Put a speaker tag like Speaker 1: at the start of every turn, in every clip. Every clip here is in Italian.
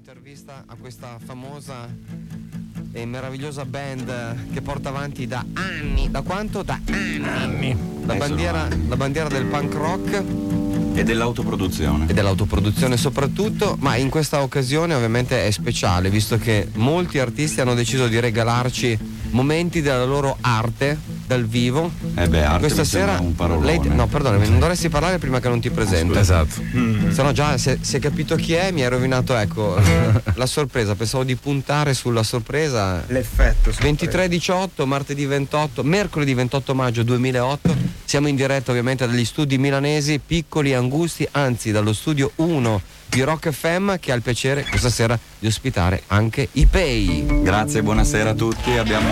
Speaker 1: un'intervista a questa famosa e meravigliosa band che porta avanti da anni. Da quanto? Da anni. La bandiera del punk rock
Speaker 2: e dell'autoproduzione.
Speaker 1: E dell'autoproduzione soprattutto, ma in questa occasione ovviamente è speciale, visto che molti artisti hanno deciso di regalarci momenti della loro arte dal vivo.
Speaker 2: Arte
Speaker 1: questa sera
Speaker 2: un parolone.
Speaker 1: no, perdonami, non dovresti parlare prima che non ti presento.
Speaker 2: Esatto.
Speaker 1: Se no già si è capito chi è, mi hai rovinato, ecco, la sorpresa. Pensavo di puntare sulla sorpresa.
Speaker 3: L'effetto.
Speaker 1: 23-18, martedì 28, mercoledì 28 maggio 2008. Siamo in diretta ovviamente dagli studi milanesi, piccoli e angusti, anzi dallo studio 1 di Rock FM, che ha il piacere questa sera di ospitare anche i Pei.
Speaker 2: Grazie, buonasera a tutti.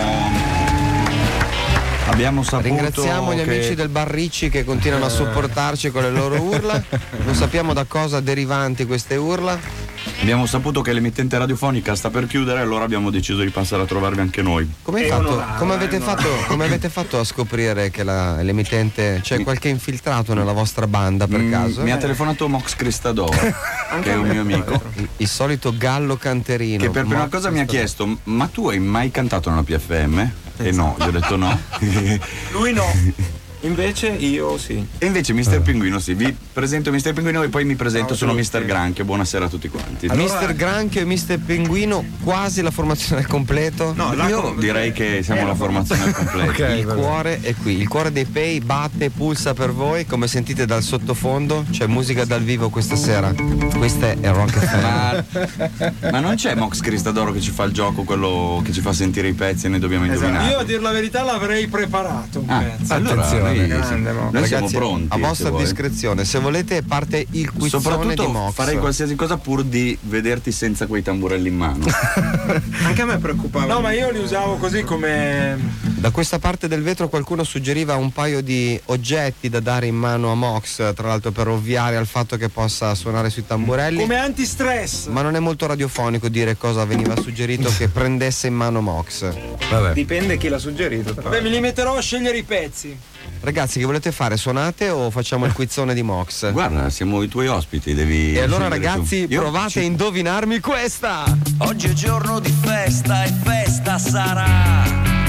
Speaker 2: Abbiamo saputo.
Speaker 1: Ringraziamo gli amici del Bar Ricci che continuano a supportarci con le loro urla. Non sappiamo da cosa derivanti queste urla.
Speaker 2: Abbiamo saputo che l'emittente radiofonica sta per chiudere, allora abbiamo deciso di passare a trovarvi anche noi.
Speaker 1: Come avete fatto a scoprire che l'emittente, c'è qualche infiltrato nella vostra banda per caso?
Speaker 2: Mi ha telefonato Mox Cristador, che è un mio amico.
Speaker 1: Il solito gallo canterino.
Speaker 2: Che per prima cosa mi ha chiesto: ma tu hai mai cantato nella PFM? E no, gli ho detto no.
Speaker 3: Lui no. Invece io sì.
Speaker 2: E invece Mister Pinguino sì. Vi presento Mister Pinguino e poi mi presento, sono Mister Granchio. Buonasera a tutti quanti.
Speaker 1: Allora, Mister Granchio e Mister Pinguino, quasi la formazione al completo.
Speaker 2: No, io direi che siamo la formazione al completo.
Speaker 1: Okay, il cuore è qui, il cuore dei Pei batte e pulsa per voi, come sentite dal sottofondo. C'è musica dal vivo questa sera. Questa è Rock FM.
Speaker 2: Ma non c'è Mox Cristadoro che ci fa il gioco, quello che ci fa sentire i pezzi e noi dobbiamo indovinare?
Speaker 3: Io a dir la verità l'avrei preparato un pezzo.
Speaker 2: Attenzione. Noi
Speaker 1: ragazzi,
Speaker 2: siamo pronti.
Speaker 1: A vostra discrezione, se volete parte il quizzone di Mox.
Speaker 2: Farei qualsiasi cosa pur di vederti senza quei tamburelli in mano.
Speaker 3: Anche a me preoccupava. No, ma io li usavo così come.
Speaker 1: Da questa parte del vetro qualcuno suggeriva un paio di oggetti da dare in mano a Mox, tra l'altro per ovviare al fatto che possa suonare sui tamburelli.
Speaker 3: Come antistress.
Speaker 1: Ma non è molto radiofonico dire cosa veniva suggerito che prendesse in mano Mox.
Speaker 3: Vabbè. Dipende chi l'ha suggerito. Beh, me li metterò a scegliere i pezzi.
Speaker 1: Ragazzi, che volete fare? Suonate o facciamo il quizzone di Mox?
Speaker 2: Guarda, siamo i tuoi ospiti, devi.
Speaker 1: E allora ragazzi, provate a indovinarmi questa.
Speaker 4: Oggi è giorno di festa e festa sarà.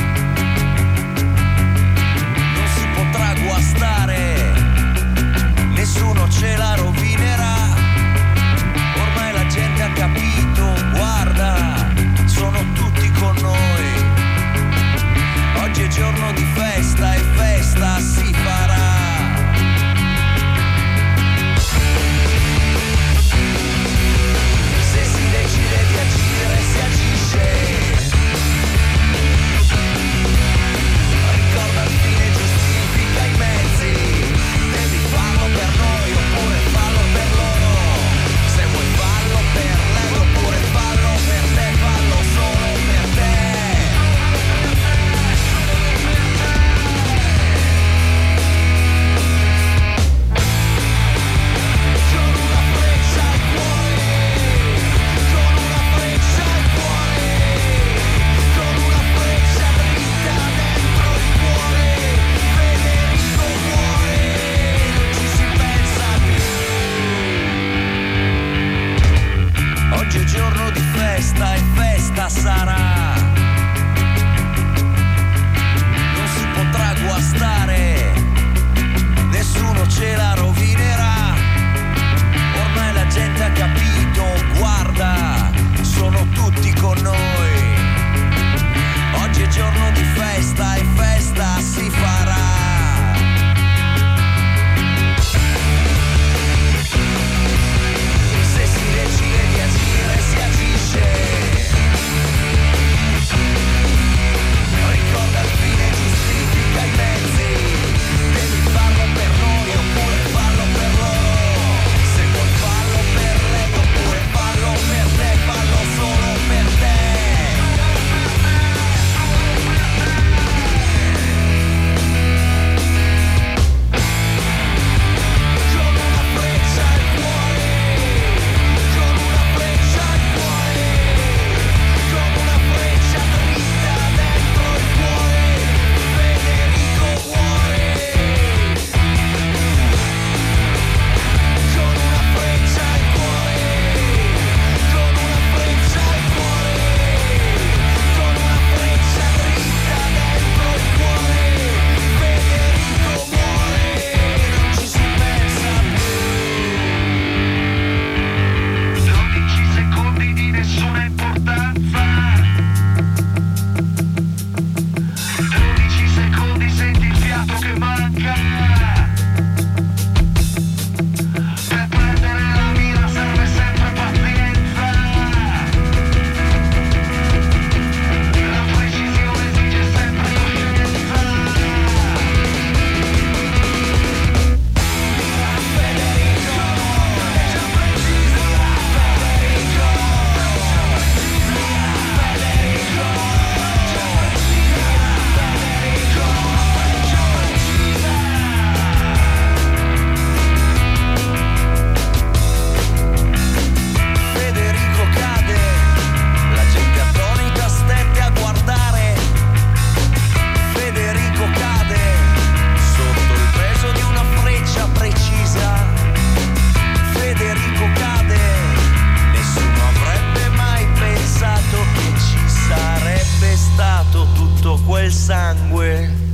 Speaker 4: Non si potrà guastare, nessuno ce la rovinerà. Ormai la gente ha capito, guarda, sono tutti con noi. Oggi è giorno di festa e festa si farà. Se si decide di agire, si agisce. Ricorda il fine giustifica i mezzi. Devi farlo per noi oppure fallo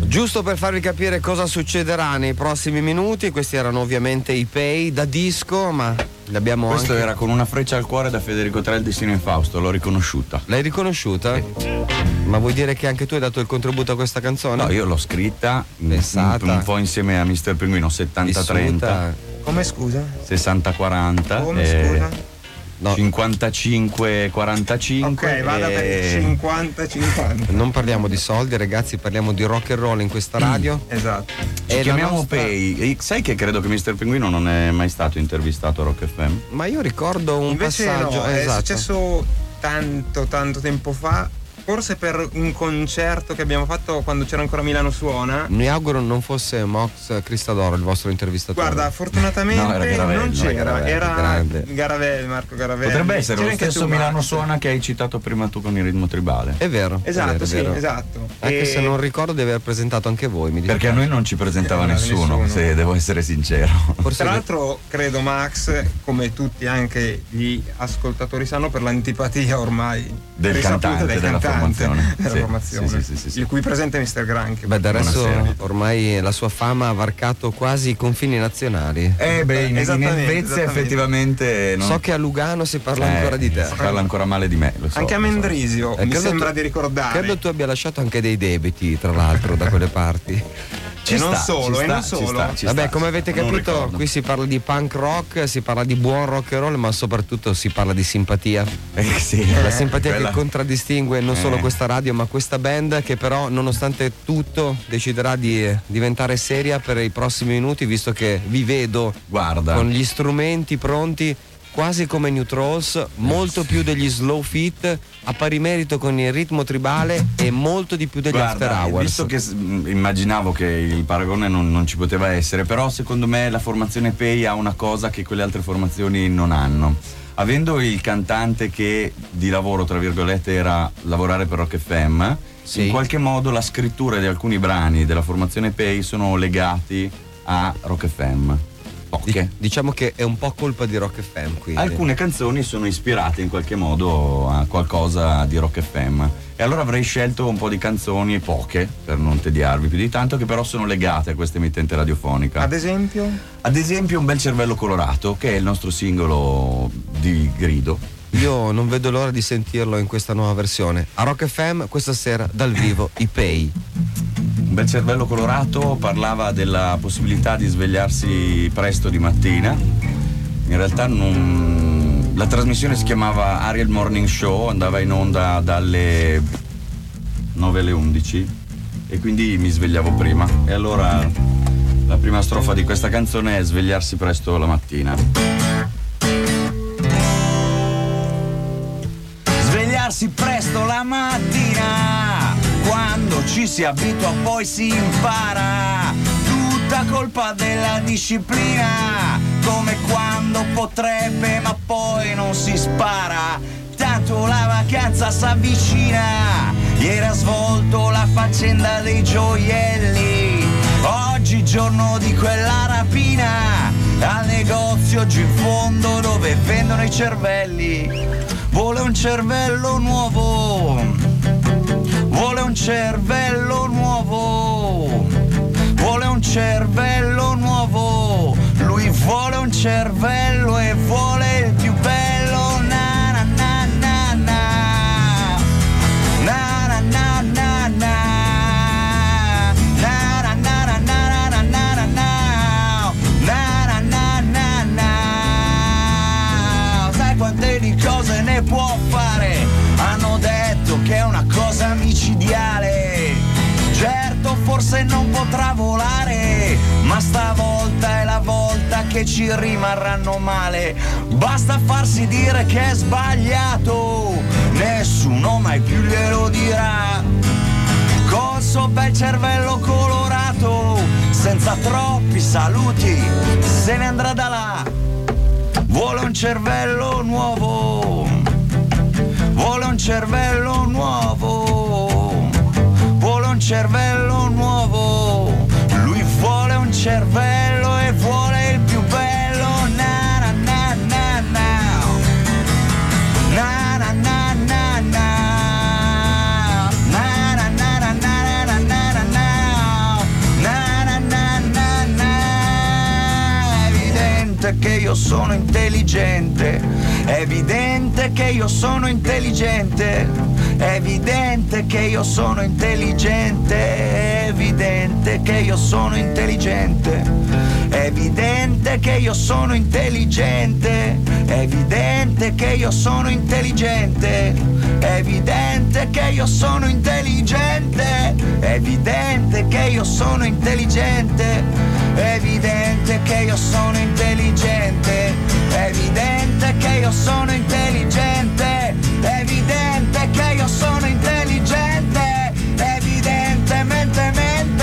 Speaker 1: Giusto per farvi capire cosa succederà nei prossimi minuti, questi erano ovviamente i Pay da disco, ma li abbiamo
Speaker 2: Questo
Speaker 1: anche...
Speaker 2: era Con una freccia al cuore da Federico Tre, il Destino in Fausto, l'ho riconosciuta.
Speaker 1: L'hai riconosciuta? Ma vuoi dire che anche tu hai dato il contributo a questa canzone?
Speaker 2: No, io l'ho scritta
Speaker 1: Pensata.
Speaker 2: un po' insieme a Mr. Pinguino, 70-30,
Speaker 3: Come scusa?
Speaker 2: 60-40.
Speaker 3: Come scusa?
Speaker 1: No.
Speaker 2: 55-45.
Speaker 3: Ok, vada per il 50-50.
Speaker 1: Non parliamo di soldi, ragazzi, parliamo di rock and roll in questa radio.
Speaker 3: Esatto.
Speaker 2: Ci
Speaker 1: E
Speaker 2: chiamiamo
Speaker 1: la nostra-
Speaker 2: Pay. E sai che credo che Mr. Pinguino non è mai stato intervistato a Rock FM?
Speaker 1: Ma io ricordo un
Speaker 3: Invece
Speaker 1: passaggio.
Speaker 3: no, è
Speaker 1: esatto.
Speaker 3: successo tanto tempo fa, forse per un concerto che abbiamo fatto quando c'era ancora Milano Suona.
Speaker 1: Mi auguro non fosse Mox Cristadoro il vostro intervistatore.
Speaker 3: Guarda, fortunatamente
Speaker 2: No, era Garavelli,
Speaker 3: non c'era, era
Speaker 1: grande.
Speaker 3: Garavelli, Marco Garavelli.
Speaker 2: Potrebbe essere
Speaker 3: C'era
Speaker 2: lo
Speaker 3: anche
Speaker 2: stesso
Speaker 3: tu,
Speaker 2: Milano
Speaker 3: Max.
Speaker 2: Suona che hai citato prima tu con il ritmo tribale.
Speaker 1: È vero.
Speaker 3: Esatto,
Speaker 1: è
Speaker 3: sì,
Speaker 1: vero.
Speaker 3: esatto.
Speaker 1: Anche
Speaker 3: E-
Speaker 1: se non ricordo di aver presentato anche voi, mi
Speaker 2: Perché a noi non ci presentava nessuno,
Speaker 3: nessuno.
Speaker 2: se devo essere sincero.
Speaker 1: Forse
Speaker 3: Tra l'altro credo Max, come tutti anche gli ascoltatori sanno, per l'antipatia ormai
Speaker 2: Del
Speaker 3: risaputa
Speaker 2: cantante,
Speaker 3: del
Speaker 2: della
Speaker 3: cantante
Speaker 2: formazione.
Speaker 3: della
Speaker 2: Sì,
Speaker 3: formazione,
Speaker 2: sì.
Speaker 3: il cui presente è Mr. Granchio.
Speaker 1: Beh, del resto
Speaker 2: Buonasera.
Speaker 1: ormai la sua fama ha varcato quasi i confini nazionali.
Speaker 2: In
Speaker 3: Esattamente,
Speaker 2: Svezia
Speaker 3: esattamente.
Speaker 2: effettivamente non...
Speaker 1: So che a Lugano si parla ancora di te.
Speaker 2: Si parla ancora male di me, lo so.
Speaker 3: Anche a
Speaker 2: lo so.
Speaker 3: Mendrisio mi
Speaker 1: credo
Speaker 3: sembra
Speaker 1: tu-
Speaker 3: di ricordare.
Speaker 1: Credo tu abbia lasciato anche dei debiti, tra l'altro, da quelle parti.
Speaker 2: Ci
Speaker 3: E non
Speaker 2: sta,
Speaker 3: solo,
Speaker 2: ci
Speaker 3: e
Speaker 2: sta,
Speaker 3: non
Speaker 2: ci
Speaker 3: solo.
Speaker 2: sta, ci
Speaker 1: Vabbè,
Speaker 2: sta.
Speaker 1: come avete
Speaker 2: Non
Speaker 1: capito,
Speaker 2: ricordo.
Speaker 1: qui si parla di punk rock, si parla di buon rock and roll, ma soprattutto si parla di simpatia.
Speaker 2: Sì.
Speaker 1: La simpatia
Speaker 2: Quella-
Speaker 1: che contraddistingue non solo questa radio, ma questa band, che però, nonostante tutto, deciderà di diventare seria per i prossimi minuti, visto che vi vedo
Speaker 2: Guarda,
Speaker 1: con gli strumenti pronti, quasi come New Trolls, molto più degli Slow Fit, a pari merito con il ritmo tribale e molto di più degli After Hours.
Speaker 2: visto che immaginavo che il paragone non ci poteva essere, però secondo me la formazione Pay ha una cosa che quelle altre formazioni non hanno. Avendo il cantante che di lavoro, tra virgolette, era lavorare per Rock FM,
Speaker 1: Sì.
Speaker 2: in qualche modo la scrittura di alcuni brani della formazione Pay sono legati a Rock FM. Poche.
Speaker 1: Diciamo che è un po' colpa di Rock FM, quindi.
Speaker 2: Alcune canzoni sono ispirate in qualche modo a qualcosa di Rock FM, e allora avrei scelto un po' di canzoni, poche, per non tediarvi più di tanto, che però sono legate a questa emittente radiofonica.
Speaker 3: Ad esempio?
Speaker 2: Ad esempio Un bel cervello colorato, che è il nostro singolo di grido.
Speaker 1: Io non vedo l'ora di sentirlo in questa nuova versione. A Rock FM questa sera dal vivo i Pay.
Speaker 2: Un bel cervello colorato parlava della possibilità di svegliarsi presto di mattina. In realtà la trasmissione si chiamava Ariel Morning Show, andava in onda dalle 9 alle 11 e quindi mi svegliavo prima. E allora la prima strofa di questa canzone è svegliarsi presto la mattina.
Speaker 4: Svegliarsi presto la mattina, quando ci si abitua poi si impara, tutta colpa della disciplina, come quando potrebbe ma poi non si spara, tanto la vacanza s'avvicina, ieri ha svolto la faccenda dei gioielli, oggi giorno di quella rapina, al negozio giù in fondo dove vendono i cervelli. Vuole un cervello nuovo, vuole un cervello nuovo, vuole un cervello nuovo, lui vuole un cervello e vuole il più bello. Na na na na na, na na na na na, na na na na na na na na na na na. Sai quante di cose ne può fare? Hanno detto che è una cosa micidiale. Certo, forse non potrà volare, ma stavolta è la volta che ci rimarranno male. Basta farsi dire che è sbagliato, nessuno mai più glielo dirà. Col suo bel cervello colorato, senza troppi saluti, se ne andrà da là. Vuole un cervello nuovo, vuole un cervello nuovo, vuole un cervello nuovo, lui vuole un cervello e vuole il più bello. Na na na na na, na na na na na, na na na na na na na na. sono intelligente, è evidente che io sono intelligente, è evidente che io sono intelligente, è evidente che io sono intelligente, è evidente che io sono intelligente, è evidente che io sono intelligente, è evidente che io sono intelligente, è evidente che io sono intelligente, è evidente che io sono intelligente, è evidente che io sono intelligente, è evidente che io sono intelligente, evidentemente mente.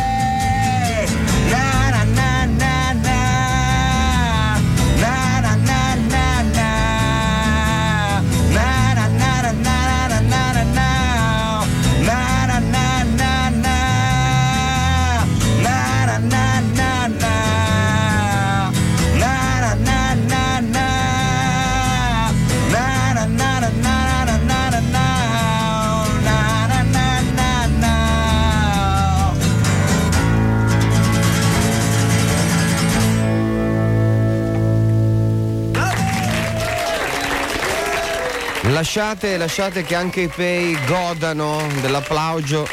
Speaker 4: Na na na na na, na na na na na, na na na na na na na na, na na na na na, na na na na na, na na na na na, na na na na na na na, na na na na na.
Speaker 1: Lasciate che anche i Pei godano dell'applauso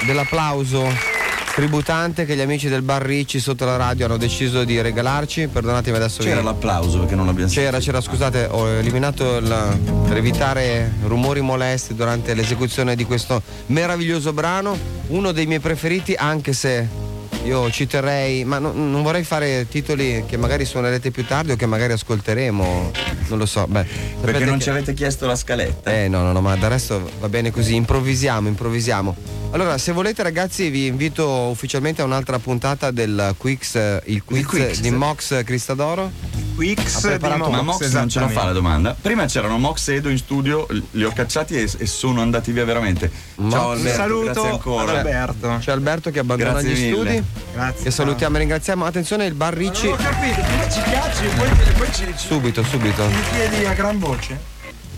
Speaker 1: tributante che gli amici del Bar Ricci sotto la radio hanno deciso di regalarci. Perdonatemi adesso.
Speaker 2: C'era l'applauso perché non l'abbiamo sentito.
Speaker 1: C'era, scusate, ho eliminato per evitare rumori molesti durante l'esecuzione di questo meraviglioso brano, uno dei miei preferiti, anche se io ci terrei, ma non vorrei fare titoli che magari suonerete più tardi o che magari ascolteremo, non lo so.
Speaker 2: Perché non ci avete chiesto la scaletta?
Speaker 1: No, ma del resto va bene così, improvvisiamo. Allora, se volete ragazzi vi invito ufficialmente a un'altra puntata del il quiz di Mox Cristadoro.
Speaker 2: Ma Mox non ce la fa la domanda. Prima c'erano Mox e Edo in studio, li ho cacciati e sono andati via veramente. Ciao Alberto,
Speaker 3: saluto
Speaker 2: grazie ancora.
Speaker 3: Alberto.
Speaker 1: C'è Alberto che abbandona
Speaker 2: Grazie
Speaker 1: gli
Speaker 2: mille.
Speaker 1: studi.
Speaker 3: Grazie.
Speaker 1: Che salutiamo e ringraziamo. Attenzione, il Bar Ricci.
Speaker 5: Non ho capito, prima ci piace e poi ci
Speaker 1: Subito.
Speaker 5: chiedi a gran voce.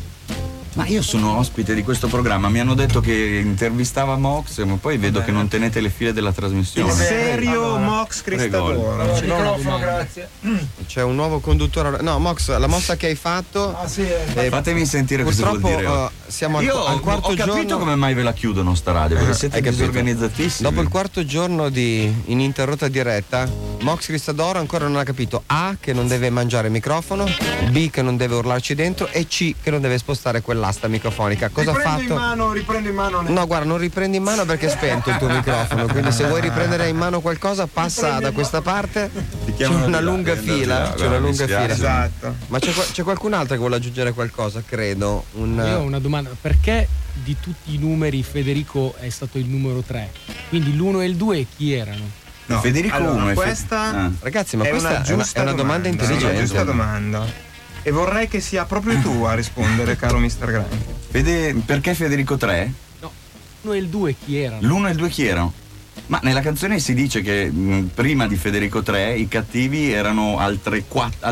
Speaker 2: Ma io sono ospite di questo programma, mi hanno detto che intervistava Mox, ma poi vedo che non tenete le file della trasmissione.
Speaker 3: Il serio
Speaker 5: Allora,
Speaker 3: Mox Cristadoro.
Speaker 5: Allora, microfono, grazie.
Speaker 1: C'è un nuovo conduttore. No, Mox, la mossa che hai fatto.
Speaker 5: Ah sì,
Speaker 2: Fatemi sentire cosa vuol
Speaker 1: Purtroppo
Speaker 2: dire.
Speaker 1: siamo
Speaker 2: Io
Speaker 1: al quarto
Speaker 2: ho capito
Speaker 1: giorno.
Speaker 2: come mai ve la chiudono sta radio, perché siete
Speaker 1: Hai capito?
Speaker 2: disorganizzatissimi.
Speaker 1: Dopo il quarto giorno di ininterrotta diretta, Mox Cristadoro ancora non ha capito A, che non deve mangiare il microfono, B, che non deve urlarci dentro, e C, che non deve spostare quell'asta microfonica. Cosa ha fatto?
Speaker 5: riprendo in mano.
Speaker 1: No, guarda, non riprendi in mano perché è spento il tuo microfono, quindi se vuoi riprendere in mano qualcosa passa da questa parte. C'è
Speaker 2: chiamano
Speaker 1: una
Speaker 2: di là,
Speaker 1: lunga
Speaker 2: devi andare di
Speaker 1: fila,
Speaker 2: là,
Speaker 1: c'è una
Speaker 2: guarda, mi
Speaker 1: lunga
Speaker 2: spiace.
Speaker 1: fila.
Speaker 3: Esatto.
Speaker 1: Ma c'è qualcun altro che vuole aggiungere qualcosa, credo.
Speaker 6: Io ho una domanda, perché di tutti i numeri Federico è stato il numero 3? Quindi l'1 e il 2 chi erano?
Speaker 3: No,
Speaker 2: Federico
Speaker 3: allora,
Speaker 2: uno e
Speaker 3: questa
Speaker 1: Ragazzi, ma
Speaker 3: è
Speaker 1: questa
Speaker 3: una
Speaker 1: è
Speaker 3: giusta
Speaker 1: una domanda
Speaker 3: È una
Speaker 1: intelligente.
Speaker 3: giusta domanda. E vorrei che sia proprio tu a rispondere, caro Mr. Grant.
Speaker 2: Perché Federico 3?
Speaker 6: No, l'1 e il 2 chi erano?
Speaker 2: L'1 e il 2 chi erano? Ma nella canzone si dice che prima di Federico 3 i cattivi erano altre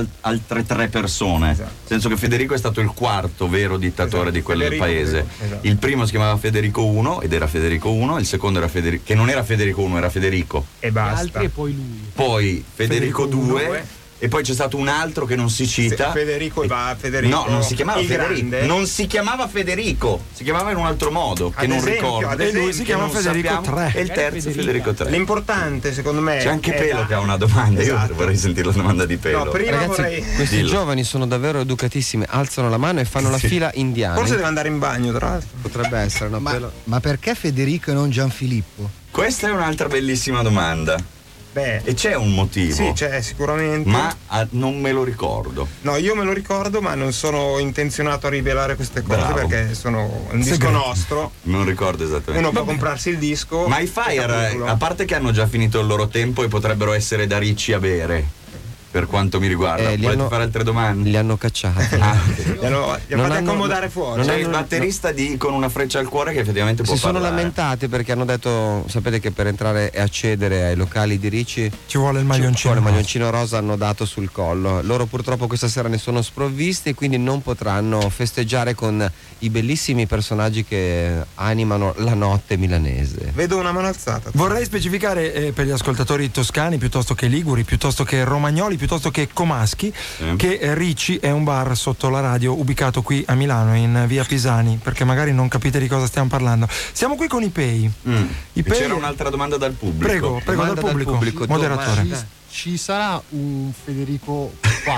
Speaker 2: 3 persone.
Speaker 3: Esatto.
Speaker 2: Nel senso che Federico è stato il quarto vero dittatore
Speaker 3: Esatto,
Speaker 2: di quel
Speaker 3: Federico,
Speaker 2: paese.
Speaker 3: esatto.
Speaker 2: Il primo si chiamava Federico 1 ed era Federico 1, il secondo era Federico, che non era Federico 1, era Federico.
Speaker 3: E
Speaker 6: Gli
Speaker 3: basta.
Speaker 6: altri e poi lui.
Speaker 2: Poi Federico
Speaker 3: Federico
Speaker 2: 2 e poi c'è stato un altro che non si cita.
Speaker 3: Federico Federico.
Speaker 2: No, non si chiamava
Speaker 3: il
Speaker 2: Federico.
Speaker 3: Grande.
Speaker 2: Non si chiamava Federico, si chiamava in un altro modo, che
Speaker 3: Ad
Speaker 2: non
Speaker 3: esempio,
Speaker 2: ricordo.
Speaker 3: ad
Speaker 2: E lui
Speaker 3: esempio,
Speaker 2: si chiama
Speaker 3: non
Speaker 2: Federico
Speaker 3: sappiamo.
Speaker 2: 3. E il terzo Federico 3.
Speaker 3: L'importante secondo me
Speaker 2: C'è anche
Speaker 3: è
Speaker 2: Pelo che ha una domanda.
Speaker 3: Esatto.
Speaker 2: Io vorrei sentire la domanda di Pelo.
Speaker 3: No, prima
Speaker 1: Ragazzi,
Speaker 3: vorrei.
Speaker 1: questi
Speaker 2: Dillo.
Speaker 1: giovani sono davvero educatissimi, alzano la mano e fanno la fila indiana.
Speaker 3: Forse deve andare in bagno, tra l'altro.
Speaker 1: Potrebbe essere, no?
Speaker 7: Ma perché Federico e non Gianfilippo?
Speaker 2: Questa è un'altra bellissima domanda.
Speaker 3: Beh,
Speaker 2: E c'è un motivo.
Speaker 3: sì, c'è sicuramente.
Speaker 2: Ma non me lo ricordo.
Speaker 3: No, io me lo ricordo, ma non sono intenzionato a rivelare queste cose
Speaker 2: Bravo.
Speaker 3: perché sono un disco nostro.
Speaker 2: Non ricordo esattamente.
Speaker 3: Uno può comprarsi il disco.
Speaker 2: Ma i
Speaker 3: e
Speaker 2: Fire,
Speaker 3: capirlo.
Speaker 2: a parte che hanno già finito il loro tempo e potrebbero essere da ricci a bere, per quanto mi riguarda.
Speaker 1: Li
Speaker 2: Volete
Speaker 1: hanno-
Speaker 2: fare altre domande?
Speaker 1: Li hanno cacciati.
Speaker 2: Ah, ok.
Speaker 3: Li hanno
Speaker 1: Non
Speaker 3: fatti
Speaker 1: hanno-
Speaker 3: accomodare fuori.
Speaker 2: C'è
Speaker 1: hanno-
Speaker 2: il batterista con una freccia al cuore che effettivamente può
Speaker 1: Si sono
Speaker 2: parlare.
Speaker 1: lamentati perché hanno detto, sapete che per entrare e accedere ai locali di Ricci
Speaker 5: Ci vuole il
Speaker 1: ci vuole il maglioncino rosa, hanno dato sul collo. Loro purtroppo questa sera ne sono sprovvisti e quindi non potranno festeggiare con i bellissimi personaggi che animano la notte milanese.
Speaker 3: Vedo una mano alzata.
Speaker 5: Vorrei specificare per gli ascoltatori toscani piuttosto che liguri, piuttosto che romagnoli,
Speaker 8: piuttosto che comaschi, che Ricci è un bar sotto la radio ubicato qui a Milano in via Pisani, perché magari non capite di cosa stiamo parlando. Siamo qui con i Pei.
Speaker 2: C'era un'altra domanda dal pubblico.
Speaker 8: Prego dal pubblico, moderatore.
Speaker 6: Ci sarà un Federico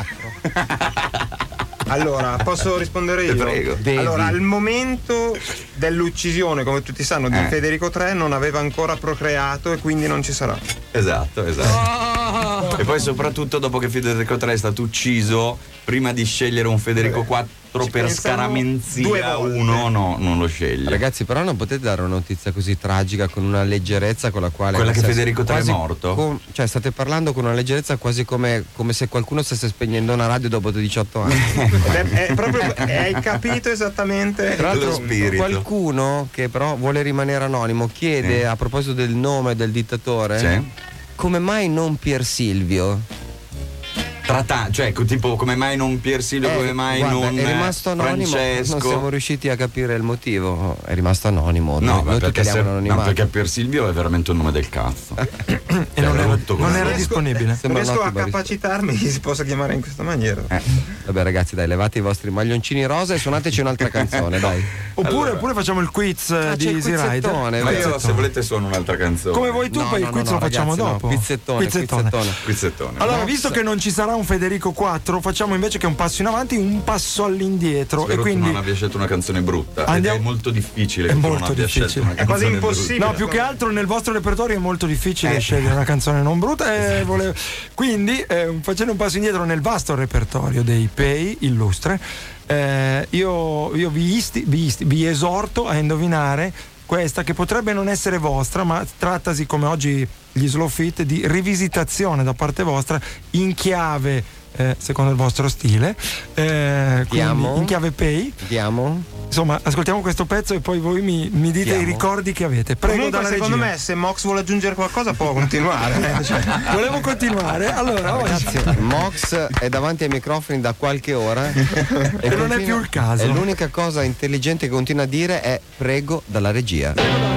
Speaker 6: 4?
Speaker 3: Allora, posso rispondere io?
Speaker 2: Prego.
Speaker 3: Allora, al momento dell'uccisione, come tutti sanno, di Federico III non aveva ancora procreato e quindi non ci sarà.
Speaker 2: Esatto. E poi soprattutto dopo che Federico III è stato ucciso, prima di scegliere un Federico IV per scaramenzia uno, no, non lo sceglie.
Speaker 1: Ragazzi, però non potete dare una notizia così tragica con una leggerezza con la quale...
Speaker 2: Quella che Federico III è morto?
Speaker 1: Cioè state parlando con una leggerezza quasi come se qualcuno stesse spegnendo una radio dopo 18 anni.
Speaker 3: È proprio, hai capito esattamente.
Speaker 1: Tra l'altro,
Speaker 2: lo spirito.
Speaker 1: qualcuno che però vuole rimanere anonimo chiede a proposito del nome del dittatore, come mai non Pier Silvio?
Speaker 2: Cioè, tipo, come mai non Pier Silvio, come mai
Speaker 1: guarda,
Speaker 2: non
Speaker 1: è rimasto anonimo,
Speaker 2: Francesco?
Speaker 1: non siamo riusciti a capire il motivo. È rimasto anonimo.
Speaker 2: No,
Speaker 1: noi
Speaker 2: perché, perché Pier Silvio è veramente un nome del cazzo.
Speaker 8: E non era disponibile.
Speaker 3: Non riesco a capacitarmi che si possa chiamare in questa maniera.
Speaker 1: Vabbè ragazzi, dai, levate i vostri maglioncini rosa e suonateci un'altra canzone, dai.
Speaker 8: Oppure facciamo il quiz di Easy Rider.
Speaker 2: Ma io, se volete, suono un'altra canzone.
Speaker 8: Come vuoi tu, poi il quiz lo facciamo dopo.
Speaker 2: Quizzettone.
Speaker 8: Allora, visto che non ci sarà un Federico 4, facciamo invece che un passo in avanti, un passo all'indietro.
Speaker 2: Spero
Speaker 8: e quindi
Speaker 2: che non abbia scelto una canzone brutta.
Speaker 8: Andiamo...
Speaker 2: Ed è molto difficile.
Speaker 8: È
Speaker 2: che
Speaker 8: molto
Speaker 2: non abbia
Speaker 8: difficile.
Speaker 2: Scelto una canzone
Speaker 3: è quasi impossibile.
Speaker 2: brutta.
Speaker 8: No, più che altro nel vostro repertorio è molto difficile scegliere una canzone non brutta. Quindi, facendo un passo indietro nel vasto repertorio dei Pei illustre, io vi esorto a indovinare questa, che potrebbe non essere vostra, ma trattasi, come oggi gli Slow Fit, di rivisitazione da parte vostra in chiave secondo il vostro stile, in chiave Pei. Insomma, ascoltiamo questo pezzo e poi voi mi dite i ricordi che avete. Prego.
Speaker 3: Comunque,
Speaker 8: dalla
Speaker 3: secondo
Speaker 8: regia.
Speaker 3: me, se Mox vuole aggiungere qualcosa può continuare.
Speaker 8: Volevo continuare. Allora,
Speaker 1: ragazzi, Mox è davanti ai microfoni da qualche ora
Speaker 8: e non è più il caso.
Speaker 1: E l'unica cosa intelligente che continua a dire è prego dalla regia.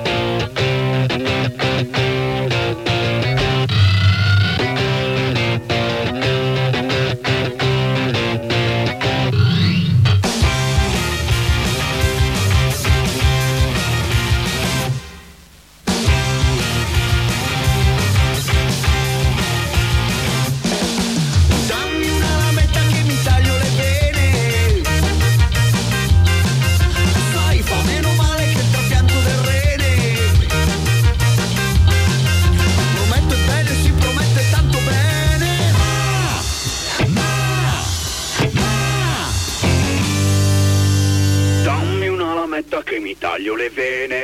Speaker 9: Che mi taglio le vene.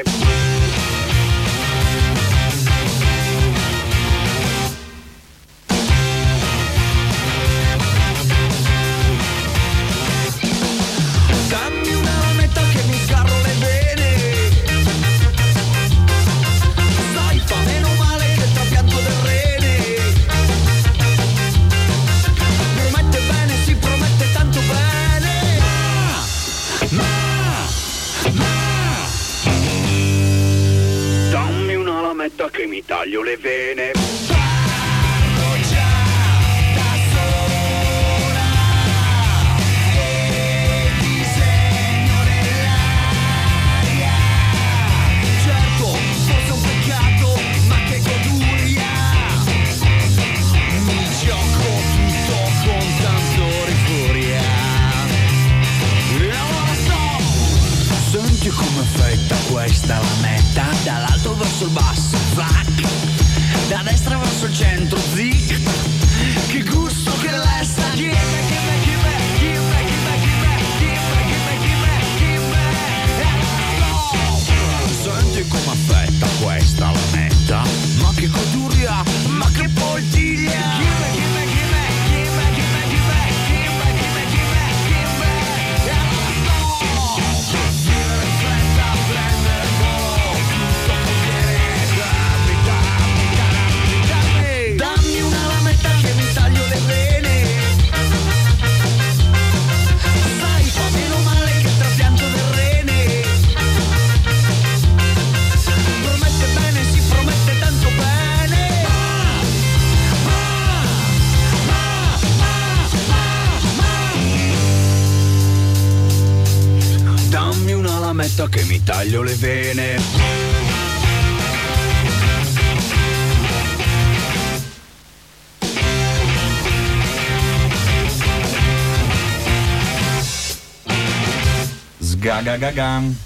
Speaker 9: Dammi una lametta che mi sgarro le vene. Sai, fa meno male che trapianto del rene. Promette bene, si promette tanto bene. Dammi una lametta che mi taglio le vene. Parlo già da sola e disegno nell'aria. Certo, forse è un peccato, ma che goduria. Mi gioco tutto con tanto rifuria. Senti come fetta questa lametta, dall'alto verso il basso, zac, da destra verso il centro, zic, che gusto che resta, senti come fetta questa lametta, ma che goduria, ma che poltiglia. Dammi una lametta che mi taglio le vene.
Speaker 2: Sgagagagam.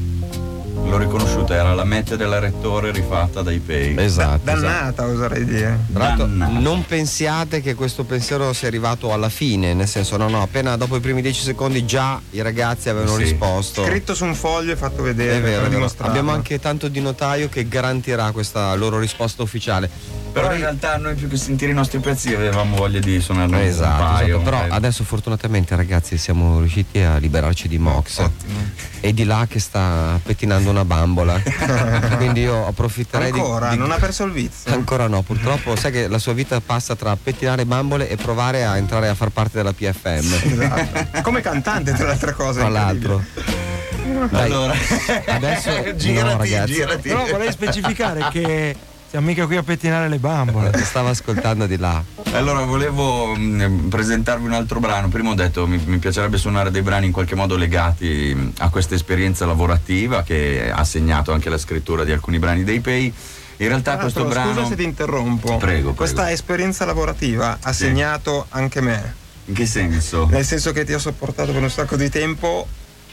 Speaker 2: L'ho riconosciuta, era la mette della Rettore rifatta dai Pei.
Speaker 1: Esatto.
Speaker 3: Dannata, oserei dire.
Speaker 1: Tra l'altro,
Speaker 2: Dannata.
Speaker 1: non pensiate che questo pensiero sia arrivato alla fine, nel senso, no, appena dopo i primi 10 secondi già i ragazzi avevano
Speaker 2: Sì.
Speaker 1: risposto.
Speaker 3: Scritto su un foglio e fatto vedere.
Speaker 1: È vero,
Speaker 3: per
Speaker 1: è vero.
Speaker 3: dimostrarlo.
Speaker 1: Abbiamo anche tanto di notaio che garantirà questa loro risposta ufficiale.
Speaker 2: Però in realtà noi più che sentire i nostri pezzi avevamo voglia di suonarne un
Speaker 1: Esatto,
Speaker 2: paio.
Speaker 1: però adesso fortunatamente ragazzi siamo riusciti a liberarci di Mox.
Speaker 3: Ottimo.
Speaker 1: E di là che sta pettinando una bambola. Quindi io approfitterei
Speaker 3: Ancora,
Speaker 1: di
Speaker 3: non ha perso il vizio.
Speaker 1: Ancora no, purtroppo sai che la sua vita passa tra pettinare bambole e provare a entrare a far parte della PFM.
Speaker 3: Esatto. Come cantante, tra le altre cose.
Speaker 1: Tra
Speaker 3: incredibile.
Speaker 1: l'altro. Dai,
Speaker 2: Allora,
Speaker 1: adesso
Speaker 2: girati,
Speaker 1: no, ragazzi.
Speaker 2: girati.
Speaker 8: Però vorrei specificare che siamo mica qui a pettinare le bambole.
Speaker 1: Stavo ascoltando di là.
Speaker 2: Allora volevo presentarvi un altro brano. Prima ho detto mi piacerebbe suonare dei brani in qualche modo legati a questa esperienza lavorativa che ha segnato anche la scrittura di alcuni brani dei Pei. In realtà questo brano,
Speaker 3: scusa se ti interrompo.
Speaker 2: Prego.
Speaker 3: Questa esperienza lavorativa ha segnato anche me.
Speaker 2: In che senso?
Speaker 3: Nel senso che ti ho sopportato per un sacco di tempo.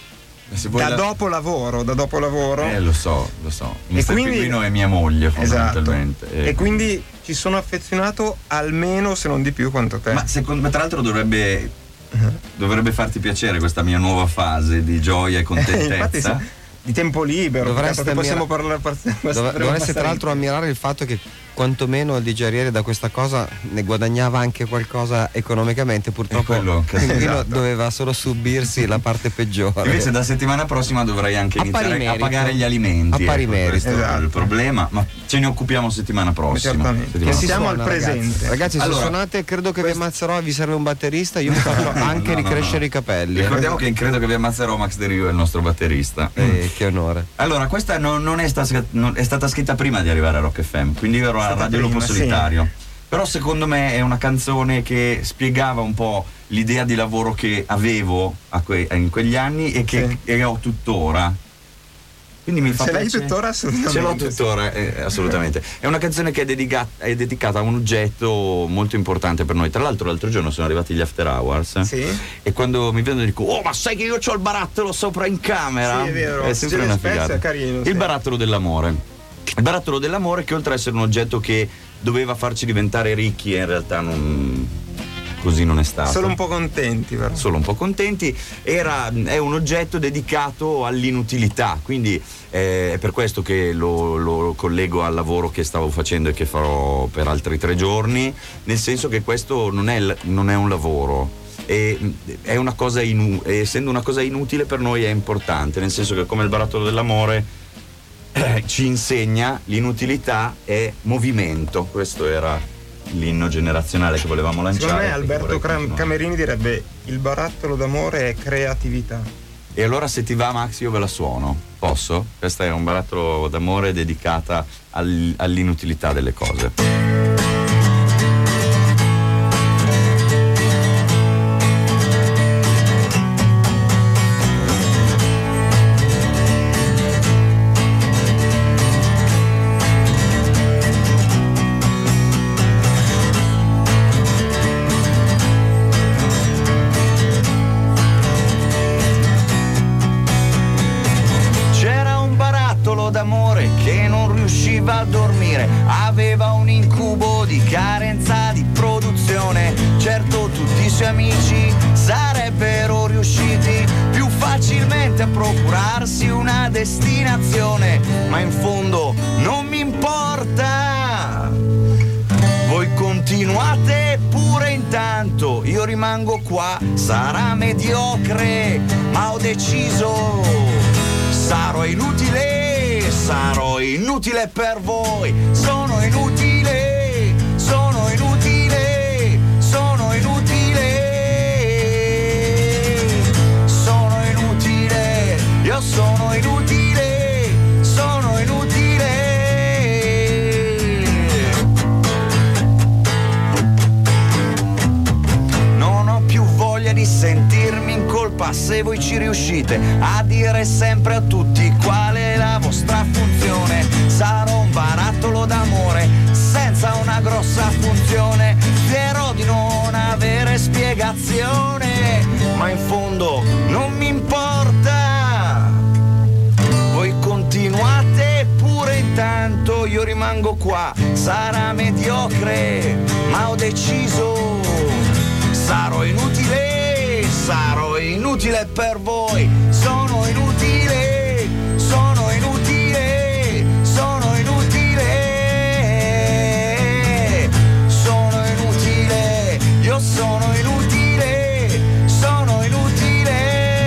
Speaker 2: Se vuoi
Speaker 3: Da dopo lavoro.
Speaker 2: Lo so. Mr.
Speaker 3: quindi-
Speaker 2: Pinguino è mia moglie
Speaker 3: Esatto.
Speaker 2: fondamentalmente.
Speaker 3: E quindi ci sono affezionato almeno, se non di più, quanto te.
Speaker 2: Ma secondo me tra l'altro dovrebbe farti piacere questa mia nuova fase di gioia e contentezza.
Speaker 3: Infatti sì, di tempo libero.
Speaker 1: Dovreste
Speaker 3: perché possiamo
Speaker 1: ammira-
Speaker 3: parlare.
Speaker 1: Dovreste tra l'altro ammirare il fatto che quantomeno il DJ Ariele da questa cosa ne guadagnava anche qualcosa economicamente. Purtroppo
Speaker 2: quello che-
Speaker 1: Pinguino
Speaker 3: esatto.
Speaker 1: doveva solo subirsi la parte peggiore.
Speaker 2: Invece da settimana prossima dovrei anche
Speaker 1: A pari
Speaker 2: iniziare a
Speaker 1: merito.
Speaker 2: pagare gli alimenti.
Speaker 1: A pari
Speaker 2: ecco,
Speaker 1: merito.
Speaker 2: questo è
Speaker 3: Esatto.
Speaker 2: il problema, ma ce ne occupiamo settimana prossima.
Speaker 3: Certamente.
Speaker 2: Settimana
Speaker 3: Che
Speaker 1: Si
Speaker 3: siamo
Speaker 1: suona,
Speaker 3: al presente.
Speaker 1: Ragazzi, se
Speaker 2: Allora,
Speaker 1: suonate credo che vi ammazzerò e vi serve un batterista. Io mi faccio anche
Speaker 2: no,
Speaker 1: ricrescere
Speaker 2: no.
Speaker 1: i capelli.
Speaker 2: Ricordiamo che credo che vi ammazzerò Max De Rio, è il nostro batterista.
Speaker 1: Che onore.
Speaker 2: Allora, questa non è stata scritta prima di arrivare a Rock FM, quindi io ero a
Speaker 3: Stata
Speaker 2: Radio
Speaker 3: prima,
Speaker 2: Lupo
Speaker 3: sì.
Speaker 2: Solitario. Però secondo me è una canzone che spiegava un po' l'idea di lavoro che avevo in quegli anni e che ho tuttora. Quindi mi fa
Speaker 3: Ce l'hai
Speaker 2: piacere.
Speaker 3: tuttora? Assolutamente.
Speaker 2: Ce l'ho tuttora, assolutamente. È una canzone che è dedicata a un oggetto molto importante per noi. Tra l'altro l'altro giorno sono arrivati gli After Hours.
Speaker 3: Sì.
Speaker 2: E quando mi vedono dico: oh, ma sai che io c'ho il barattolo sopra in camera?
Speaker 3: Sì, è vero.
Speaker 2: È sempre
Speaker 3: Gene
Speaker 2: una
Speaker 3: Spezia
Speaker 2: figata.
Speaker 3: è carino,
Speaker 2: Il
Speaker 3: sì.
Speaker 2: barattolo dell'amore. Il barattolo dell'amore che oltre ad essere un oggetto che doveva farci diventare ricchi, in realtà così non è stato.
Speaker 3: Solo un po' contenti, però.
Speaker 2: Solo un po' contenti. È un oggetto dedicato all'inutilità, quindi è per questo che lo collego al lavoro che stavo facendo e che farò per altri 3 giorni, nel senso che questo non è un lavoro. È una cosa essendo una cosa inutile per noi è importante, nel senso che come il barattolo dell'amore ci insegna l'inutilità è movimento. Questo era l'inno generazionale che volevamo lanciare.
Speaker 3: Secondo me
Speaker 2: e che
Speaker 3: Alberto
Speaker 2: vorrei continuare.
Speaker 3: Camerini direbbe: il barattolo d'amore è creatività.
Speaker 2: E allora se ti va Max io ve la suono, posso? Questa è un barattolo d'amore dedicata all'inutilità delle cose.
Speaker 4: C'era un barattolo d'amore che non riusciva a dormire, aveva un incubo di carenza di produzione. Certo tutti i suoi amici sarebbero riusciti più facilmente a procurarsi una destinazione, ma in fondo non mi importa. Voi continuate pure intanto, io rimango qua, sarà mediocre, ma ho deciso, sarò inutile per voi, sono inutile, sono inutile, sono inutile, sono inutile, io sono inutile, sono inutile. Non ho più voglia di sentirmi in colpa se male voi ci riuscite a dire sempre a tutti qual è la vostra funzione. Sarò un barattolo d'amore senza una grossa funzione, fiero di non avere spiegazione, ma in fondo non mi importa. Voi continuate pure, intanto io rimango qua. Sarà mediocre, ma ho deciso. Sarò inutile per voi. Sono inutile, sono inutile, sono inutile, sono inutile, io sono inutile, sono inutile.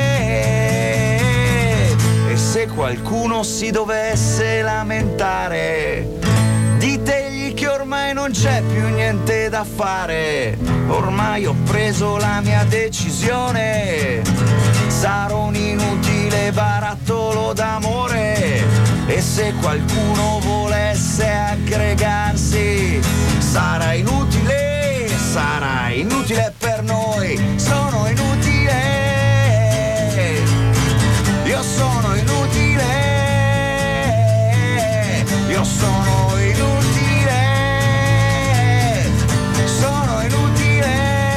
Speaker 4: E se qualcuno si dovesse lamentare, ditegli che ormai non c'è più niente da fare. Ormai ho preso la mia decisione. Sarò un inutile barattolo d'amore. E se qualcuno volesse aggregarsi, sarà inutile per noi. Sono inutile, io sono inutile, io sono inutile, sono inutile.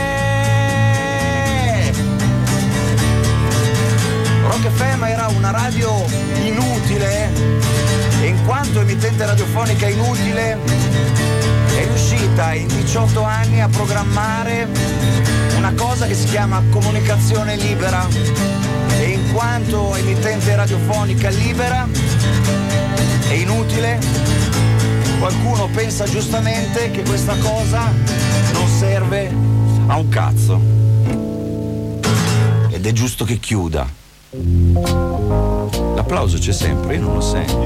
Speaker 4: Rock FM era una radio inutile, e in quanto emittente radiofonica inutile è riuscita in 18 anni a programmare una cosa che si chiama comunicazione libera, e in quanto emittente radiofonica libera e inutile, qualcuno pensa giustamente che questa cosa non serve a un cazzo, ed è giusto che chiuda. L'applauso c'è sempre, io non lo sento.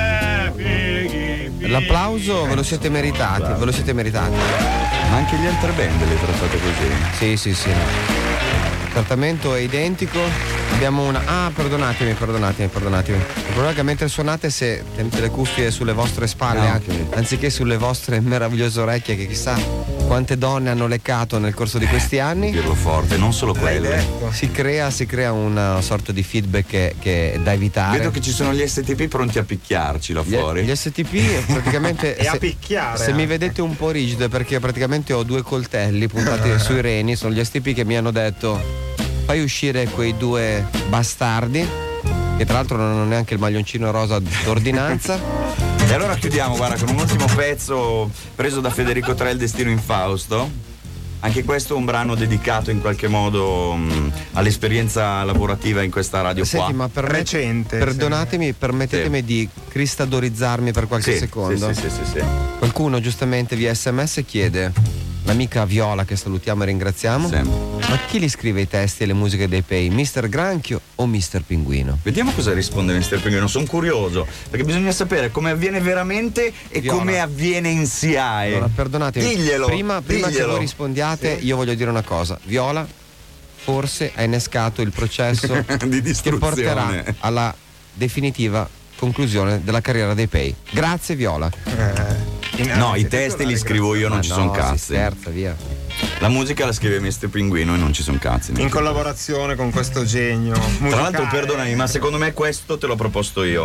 Speaker 1: L'applauso ve lo siete meritati,
Speaker 2: Bravo.
Speaker 1: ve lo siete meritati.
Speaker 2: Ma anche gli altre band le trattate così?
Speaker 1: Sì. Il trattamento è identico. Abbiamo una. Ah, perdonatemi. Il problema è che mentre suonate, se tenete le cuffie sulle vostre spalle, anziché sulle vostre meravigliose orecchie, che chissà quante donne hanno leccato nel corso di questi anni.
Speaker 2: Dirlo forte, non solo quelle.
Speaker 1: Si crea una sorta di feedback che è da evitare.
Speaker 2: Vedo che ci sono gli STP pronti a picchiarci là fuori.
Speaker 1: Gli STP praticamente
Speaker 3: E a picchiare.
Speaker 1: Se mi vedete un po' rigido è perché praticamente ho due coltelli puntati sui reni. Sono gli STP che mi hanno detto: fai uscire quei due bastardi, che tra l'altro non hanno neanche il maglioncino rosa d'ordinanza.
Speaker 2: E allora chiudiamo, guarda, con un ultimo pezzo preso da Federico III, Il destino infausto. Anche questo è un brano dedicato in qualche modo all'esperienza lavorativa in questa radio.
Speaker 1: Senti,
Speaker 2: qua.
Speaker 1: ma
Speaker 3: Recente.
Speaker 1: perdonatemi, permettetemi di cristadorizzarmi per qualche secondo.
Speaker 2: Sì.
Speaker 1: Qualcuno giustamente via SMS chiede, l'amica Viola, che salutiamo e ringraziamo, ma chi li scrive i testi e le musiche dei Pei? Mr. Granchio o Mr. Pinguino?
Speaker 2: Vediamo cosa risponde Mr. Pinguino, sono curioso, perché bisogna sapere come avviene veramente e
Speaker 1: Viola,
Speaker 2: come avviene in SIAE.
Speaker 1: Allora, perdonatemi,
Speaker 2: Diglielo,
Speaker 1: prima che
Speaker 2: diglielo.
Speaker 1: voi rispondiate, io voglio dire una cosa. Viola forse ha innescato il processo
Speaker 2: di
Speaker 1: che porterà alla definitiva conclusione della carriera dei Pei. Grazie Viola.
Speaker 2: No, i testi li scrivo io, non ci sono cazzi.
Speaker 1: Scherza, via.
Speaker 2: La musica la scrive Mr. Pinguino e non ci sono cazzi.
Speaker 3: In collaborazione con questo genio musicale.
Speaker 2: Tra l'altro, perdonami, ma secondo me questo te l'ho proposto io.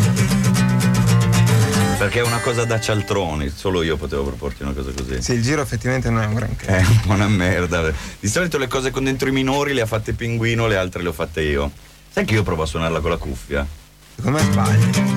Speaker 2: Perché è una cosa da cialtroni, solo io potevo proporti una cosa così.
Speaker 3: Sì, il giro effettivamente non è un granché.
Speaker 2: È un po' una merda. Di solito le cose con dentro i minori le ha fatte Pinguino, le altre le ho fatte io. Sai che io provo a suonarla con la cuffia?
Speaker 3: Secondo me sbagli.